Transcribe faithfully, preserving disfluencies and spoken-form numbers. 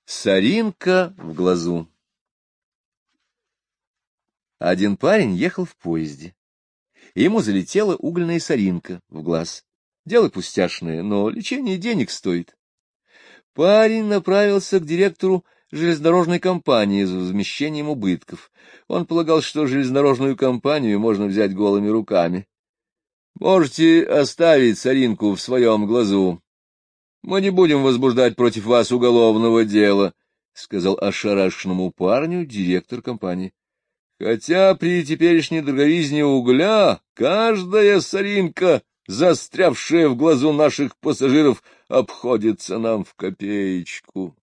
Соринка в глазу. Один парень ехал в поезде. Ему залетела угольная соринка в глаз. Дело пустяшное, но лечение денег стоит. Парень направился к директору железнодорожной компании за возмещением убытков. Он полагал, что железнодорожную компанию можно взять голыми руками. — Можете оставить соринку в своем глазу. Мы не будем возбуждать против вас уголовного дела, — сказал ошарашенному парню директор компании. — Хотя при теперешней дороговизне угля каждая соринка, застрявшая в глазу наших пассажиров, обходится нам в копеечку.